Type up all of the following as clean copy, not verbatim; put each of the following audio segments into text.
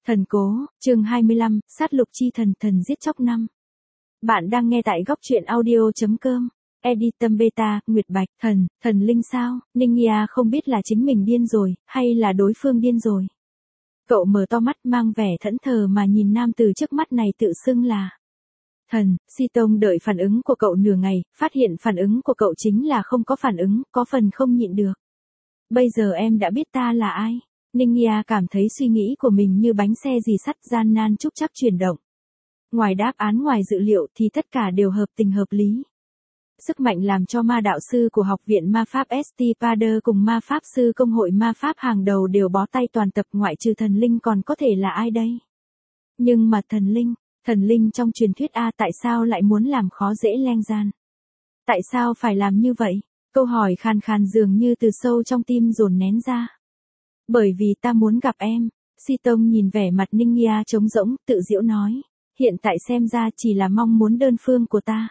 Thần cố, chương 25, sát lục chi thần, thần giết chóc 5. Bạn đang nghe tại góc truyện audio.com. Editum Beta, Nguyệt Bạch, thần linh sao? Ningia không biết là chính mình điên rồi, hay là đối phương điên rồi. Cậu mở to mắt mang vẻ thẫn thờ mà nhìn nam từ trước mắt này tự xưng là thần. Si Tông đợi phản ứng của cậu nửa ngày, phát hiện phản ứng của cậu chính là không có phản ứng, có phần không nhịn được. Bây giờ em đã biết ta là ai. Ningia cảm thấy suy nghĩ của mình như bánh xe rì sắt gian nan trúc trắc chuyển động. Ngoài đáp án ngoài dự liệu thì tất cả đều hợp tình hợp lý. Sức mạnh làm cho ma đạo sư của Học viện Ma Pháp St. Pader cùng ma pháp sư công hội ma pháp hàng đầu đều bó tay toàn tập, ngoại trừ thần linh còn có thể là ai đây? Nhưng mà thần linh trong truyền thuyết tại sao lại muốn làm khó dễ Leng Gian? Tại sao phải làm như vậy? Câu hỏi khàn khàn dường như từ sâu trong tim dồn nén ra. Bởi vì ta muốn gặp em. Si Tông nhìn vẻ mặt Ningia trống rỗng, tự giễu nói. Hiện tại xem ra chỉ là mong muốn đơn phương của ta.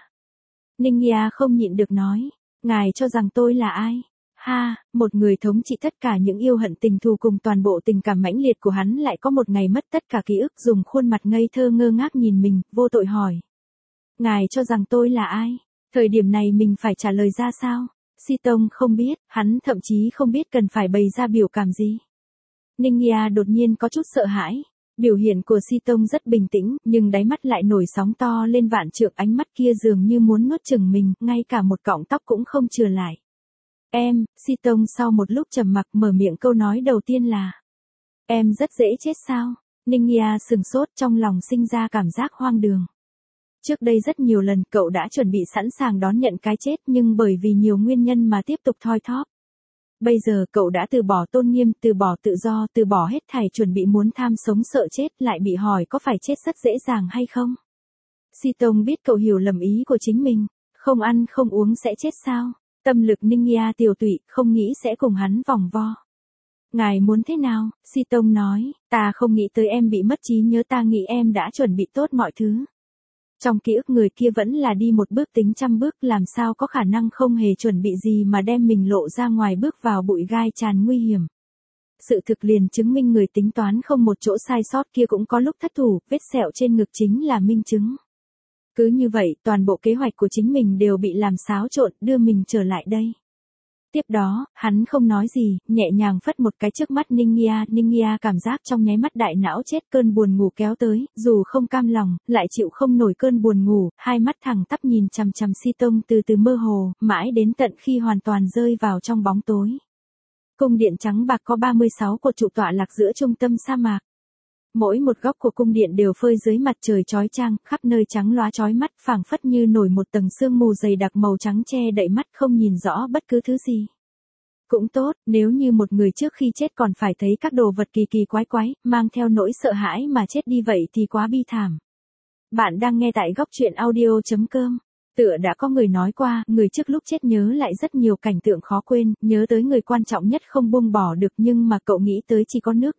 Ningia không nhịn được nói. Ngài cho rằng tôi là ai? Ha, một người thống trị tất cả những yêu hận tình thù cùng toàn bộ tình cảm mãnh liệt của hắn lại có một ngày mất tất cả ký ức, dùng khuôn mặt ngây thơ ngơ ngác nhìn mình, vô tội hỏi. Ngài cho rằng tôi là ai? Thời điểm này mình phải trả lời ra sao? Si Tông không biết, hắn thậm chí không biết cần phải bày ra biểu cảm gì. Ningia đột nhiên có chút sợ hãi. Biểu hiện của Si Tông rất bình tĩnh, nhưng đáy mắt lại nổi sóng to lên vạn trượng, ánh mắt kia dường như muốn nuốt chửng mình, ngay cả một cọng tóc cũng không chừa lại. Em, Si Tông sau một lúc trầm mặc mở miệng, câu nói đầu tiên là: Em rất dễ chết sao? Ningia sừng sốt, trong lòng sinh ra cảm giác hoang đường. Trước đây rất nhiều lần cậu đã chuẩn bị sẵn sàng đón nhận cái chết, nhưng bởi vì nhiều nguyên nhân mà tiếp tục thoi thóp. Bây giờ cậu đã từ bỏ tôn nghiêm, từ bỏ tự do, từ bỏ hết thảy, chuẩn bị muốn tham sống sợ chết, lại bị hỏi có phải chết rất dễ dàng hay không? Si Tông biết cậu hiểu lầm ý của chính mình. Không ăn không uống sẽ chết sao? Tâm lực Ningia tiều tụy, không nghĩ sẽ cùng hắn vòng vo. Ngài muốn thế nào? Si Tông nói, ta không nghĩ tới em bị mất trí nhớ, ta nghĩ em đã chuẩn bị tốt mọi thứ. Trong ký ức người kia vẫn là đi một bước tính trăm bước, làm sao có khả năng không hề chuẩn bị gì mà đem mình lộ ra ngoài, bước vào bụi gai tràn nguy hiểm. Sự thực liền chứng minh người tính toán không một chỗ sai sót kia cũng có lúc thất thủ, vết sẹo trên ngực chính là minh chứng. Cứ như vậy, toàn bộ kế hoạch của chính mình đều bị làm xáo trộn, đưa mình trở lại đây. Tiếp đó, hắn không nói gì, nhẹ nhàng phất một cái trước mắt Ningia cảm giác trong nháy mắt đại não chết, cơn buồn ngủ kéo tới, dù không cam lòng, lại chịu không nổi cơn buồn ngủ, hai mắt thẳng tắp nhìn chằm chằm Si Tông, từ từ mơ hồ, mãi đến tận khi hoàn toàn rơi vào trong bóng tối. Cung điện trắng bạc có 36 cột trụ tọa lạc giữa trung tâm sa mạc. Mỗi một góc của cung điện đều phơi dưới mặt trời chói chang, khắp nơi trắng loá chói mắt, phảng phất như nổi một tầng sương mù dày đặc màu trắng che đậy mắt, không nhìn rõ bất cứ thứ gì. Cũng tốt, nếu như một người trước khi chết còn phải thấy các đồ vật kỳ kỳ quái quái, mang theo nỗi sợ hãi mà chết đi vậy thì quá bi thảm. Bạn đang nghe tại góc truyện audio.com. Tựa đã có người nói qua, người trước lúc chết nhớ lại rất nhiều cảnh tượng khó quên, nhớ tới người quan trọng nhất không buông bỏ được, nhưng mà cậu nghĩ tới chỉ có nước.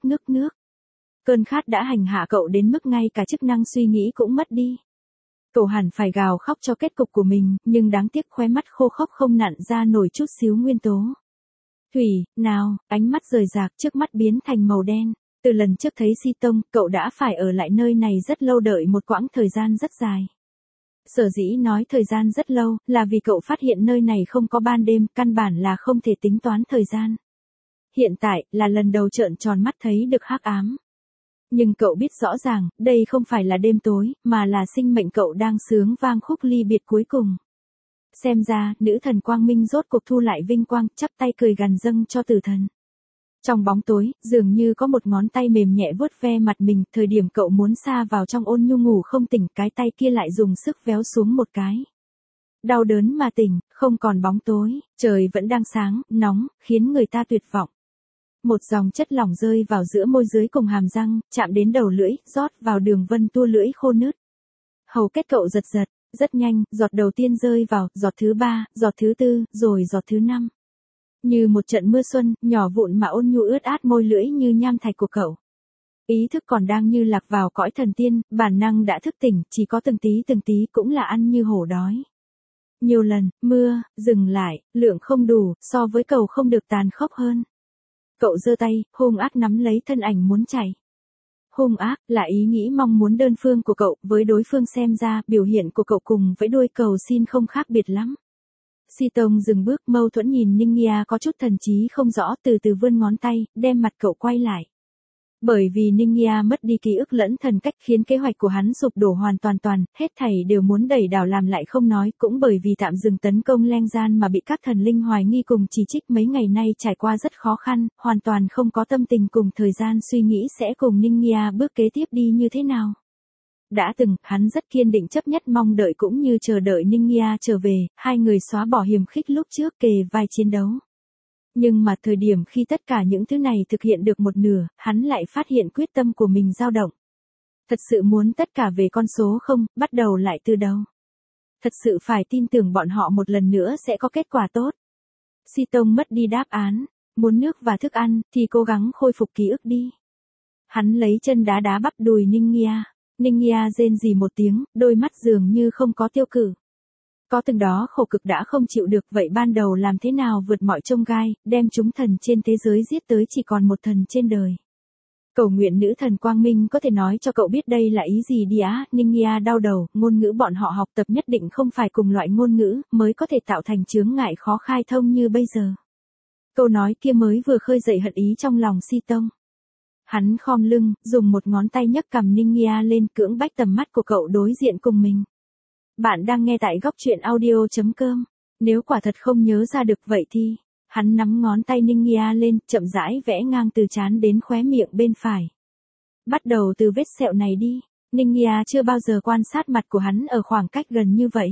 Cơn khát đã hành hạ cậu đến mức ngay cả chức năng suy nghĩ cũng mất đi. Cậu hẳn phải gào khóc cho kết cục của mình, nhưng đáng tiếc khóe mắt khô khốc không nặn ra nổi chút xíu nguyên tố. Thủy, nào, ánh mắt rời rạc, trước mắt biến thành màu đen. Từ lần trước thấy Si Tông, cậu đã phải ở lại nơi này rất lâu, đợi một quãng thời gian rất dài. Sở dĩ nói thời gian rất lâu, là vì cậu phát hiện nơi này không có ban đêm, căn bản là không thể tính toán thời gian. Hiện tại, là lần đầu trợn tròn mắt thấy được hắc ám. Nhưng cậu biết rõ ràng, đây không phải là đêm tối, mà là sinh mệnh cậu đang sướng vang khúc ly biệt cuối cùng. Xem ra, nữ thần quang minh rốt cuộc thu lại vinh quang, chắp tay cười gằn dâng cho tử thần. Trong bóng tối, dường như có một ngón tay mềm nhẹ vuốt ve mặt mình, thời điểm cậu muốn sa vào trong ôn nhu ngủ không tỉnh, cái tay kia lại dùng sức véo xuống một cái. Đau đớn mà tỉnh, không còn bóng tối, trời vẫn đang sáng, nóng, khiến người ta tuyệt vọng. Một dòng chất lỏng rơi vào giữa môi dưới cùng hàm răng, chạm đến đầu lưỡi, rót vào đường vân tua lưỡi khô nứt. Hầu kết cậu giật giật, rất nhanh, giọt đầu tiên rơi vào, giọt thứ 3, giọt thứ 4, rồi giọt thứ 5. Như một trận mưa xuân, nhỏ vụn mà ôn nhu ướt át môi lưỡi như nham thạch của cậu. Ý thức còn đang như lạc vào cõi thần tiên, bản năng đã thức tỉnh, chỉ có từng tí cũng là ăn như hổ đói. Nhiều lần, mưa, dừng lại, lượng không đủ, so với cầu không được tàn khốc hơn. Cậu giơ tay, hung ác nắm lấy thân ảnh muốn chạy. hung ác, là ý nghĩ mong muốn đơn phương của cậu, với đối phương xem ra, biểu hiện của cậu cùng với đôi cầu xin không khác biệt lắm. Si Tông dừng bước mâu thuẫn nhìn Ninh Nghia có chút thần trí không rõ, từ từ vươn ngón tay, đem mặt cậu quay lại. Bởi vì Ninh Nghia mất đi ký ức lẫn thần cách khiến kế hoạch của hắn sụp đổ hoàn toàn, hết thảy đều muốn đẩy đảo làm lại không nói, cũng bởi vì tạm dừng tấn công Leng Gian mà bị các thần linh hoài nghi cùng chỉ trích mấy ngày nay trải qua rất khó khăn, hoàn toàn không có tâm tình cùng thời gian suy nghĩ sẽ cùng Ninh Nghia bước kế tiếp đi như thế nào. Đã từng, hắn rất kiên định chấp nhất mong đợi cũng như chờ đợi Ninh Nghia trở về, hai người xóa bỏ hiềm khích lúc trước kề vai chiến đấu. Nhưng mà thời điểm khi tất cả những thứ này thực hiện được một nửa, hắn lại phát hiện quyết tâm của mình dao động. Thật sự muốn tất cả về con số không, bắt đầu lại từ đầu. Thật sự phải tin tưởng bọn họ một lần nữa sẽ có kết quả tốt. Si Tông mất đi đáp án, muốn nước và thức ăn, thì cố gắng khôi phục ký ức đi. Hắn lấy chân đá đá bắp đùi Ninh Nghia. Ninh Nghia rên rỉ một tiếng, đôi mắt dường như không có tiêu cự. Có từng đó khổ cực đã không chịu được, vậy ban đầu làm thế nào vượt mọi chông gai, đem chúng thần trên thế giới giết tới chỉ còn một thần trên đời. Cầu nguyện nữ thần Quang Minh có thể nói cho cậu biết đây là ý gì đi á. Ninh Nghia đau đầu, ngôn ngữ bọn họ học tập nhất định không phải cùng loại ngôn ngữ, mới có thể tạo thành chướng ngại khó khai thông như bây giờ. Câu nói kia mới vừa khơi dậy hận ý trong lòng Si Tông. Hắn khom lưng, dùng một ngón tay nhấc cằm Ninh Nghia lên, cưỡng bách tầm mắt của cậu đối diện cùng mình. Bạn đang nghe tại góc truyện audio.com. Nếu quả thật không nhớ ra được vậy thì, hắn nắm ngón tay Ninh Nghia lên, chậm rãi vẽ ngang từ trán đến khóe miệng bên phải. Bắt đầu từ vết sẹo này đi. Ninh Nghia chưa bao giờ quan sát mặt của hắn ở khoảng cách gần như vậy.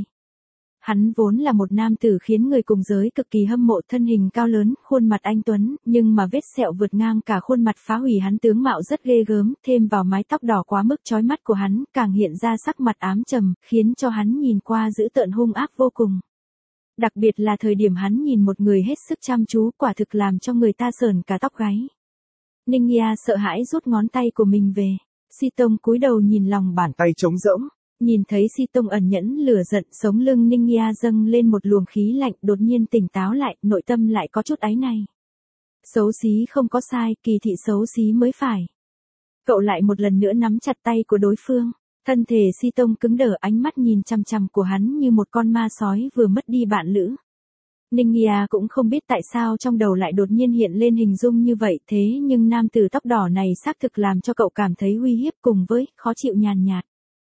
Hắn vốn là một nam tử khiến người cùng giới cực kỳ hâm mộ, thân hình cao lớn, khuôn mặt anh tuấn, nhưng mà vết sẹo vượt ngang cả khuôn mặt phá hủy hắn tướng mạo rất ghê gớm, thêm vào mái tóc đỏ quá mức chói mắt của hắn, càng hiện ra sắc mặt ám trầm, khiến cho hắn nhìn qua dữ tợn hung ác vô cùng. Đặc biệt là thời điểm hắn nhìn một người hết sức chăm chú, quả thực làm cho người ta sởn cả tóc gáy. Ninh Nghia sợ hãi rút ngón tay của mình về. Si Tông cúi đầu nhìn lòng bàn tay trống rỗng. Nhìn thấy Si Tông ẩn nhẫn lửa giận, sống lưng Ninh Nghia dâng lên một luồng khí lạnh, đột nhiên tỉnh táo lại, nội tâm lại có chút áy náy. Xấu xí không có sai, kỳ thị xấu xí mới phải. Cậu lại một lần nữa nắm chặt tay của đối phương. Thân thể Si Tông cứng đờ, ánh mắt nhìn chằm chằm của hắn như một con ma sói vừa mất đi bạn lữ. Ninh Nghia cũng không biết tại sao trong đầu lại đột nhiên hiện lên hình dung như vậy, thế nhưng nam tử tóc đỏ này xác thực làm cho cậu cảm thấy uy hiếp cùng với khó chịu nhàn nhạt.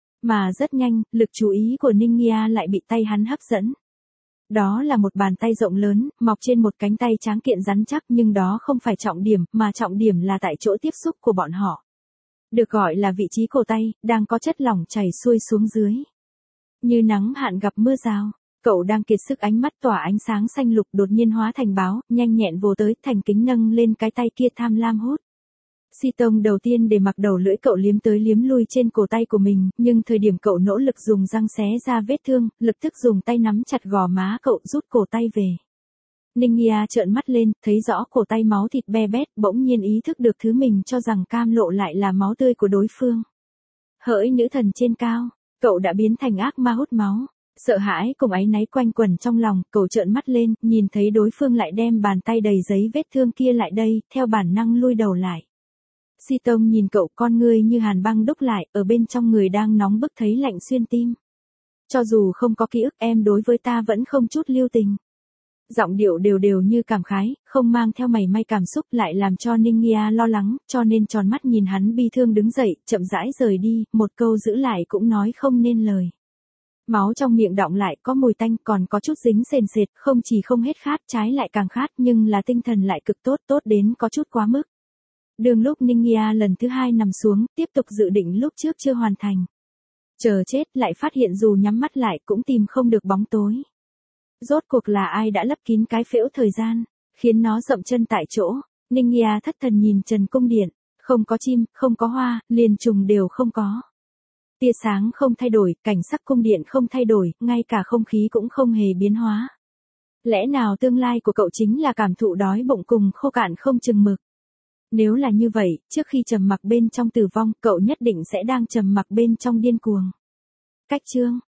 Mà rất nhanh, lực chú ý của Ninh Nghia lại bị tay hắn hấp dẫn. Đó là một bàn tay rộng lớn, mọc trên một cánh tay tráng kiện rắn chắc, nhưng đó không phải trọng điểm, mà trọng điểm là tại chỗ tiếp xúc của bọn họ. Được gọi là vị trí cổ tay, đang có chất lỏng chảy xuôi xuống dưới. Như nắng hạn gặp mưa rào, cậu đang kiệt sức, ánh mắt tỏa ánh sáng xanh lục đột nhiên hóa thành báo, nhanh nhẹn vồ tới, thành kính nâng lên cái tay kia tham lam hút. Si Tông đầu tiên để mặc đầu lưỡi cậu liếm tới liếm lui trên cổ tay của mình, nhưng thời điểm cậu nỗ lực dùng răng xé ra vết thương, lập tức dùng tay nắm chặt gò má cậu rút cổ tay về. Ninh Nghia trợn mắt lên, thấy rõ cổ tay máu thịt be bét, bỗng nhiên ý thức được thứ mình cho rằng cam lộ lại là máu tươi của đối phương. Hỡi nữ thần trên cao, cậu đã biến thành ác ma hút máu. Sợ hãi cùng áy náy quanh quẩn trong lòng, cậu trợn mắt lên, nhìn thấy đối phương lại đem bàn tay đầy giấy vết thương kia lại đây, theo bản năng lui đầu lại. Si Tông nhìn cậu, con ngươi như hàn băng đúc lại, ở bên trong người đang nóng bức thấy lạnh xuyên tim. Cho dù không có ký ức, em đối với ta vẫn không chút lưu tình. Giọng điệu đều đều như cảm khái, không mang theo mảy may cảm xúc, lại làm cho Ninh Nghia lo lắng, cho nên tròn mắt nhìn hắn bi thương đứng dậy, chậm rãi rời đi, một câu giữ lại cũng nói không nên lời. Máu trong miệng đọng lại, có mùi tanh, còn có chút dính sền sệt, không chỉ không hết khát, trái lại càng khát, nhưng là tinh thần lại cực tốt, tốt đến có chút quá mức. Đường lúc Ninh Nghia lần thứ hai nằm xuống, tiếp tục dự định lúc trước chưa hoàn thành. Chờ chết, lại phát hiện dù nhắm mắt lại cũng tìm không được bóng tối. Rốt cuộc là ai đã lấp kín cái phễu thời gian, khiến nó dậm chân tại chỗ. Ninh Nghia thất thần nhìn trần cung điện, không có chim, không có hoa, liền trùng đều không có. Tia sáng không thay đổi, cảnh sắc cung điện không thay đổi, ngay cả không khí cũng không hề biến hóa. Lẽ nào tương lai của cậu chính là cảm thụ đói bụng cùng khô cạn không chừng mực? Nếu là như vậy, trước khi trầm mặc bên trong tử vong, cậu nhất định sẽ đang trầm mặc bên trong điên cuồng. Cách chương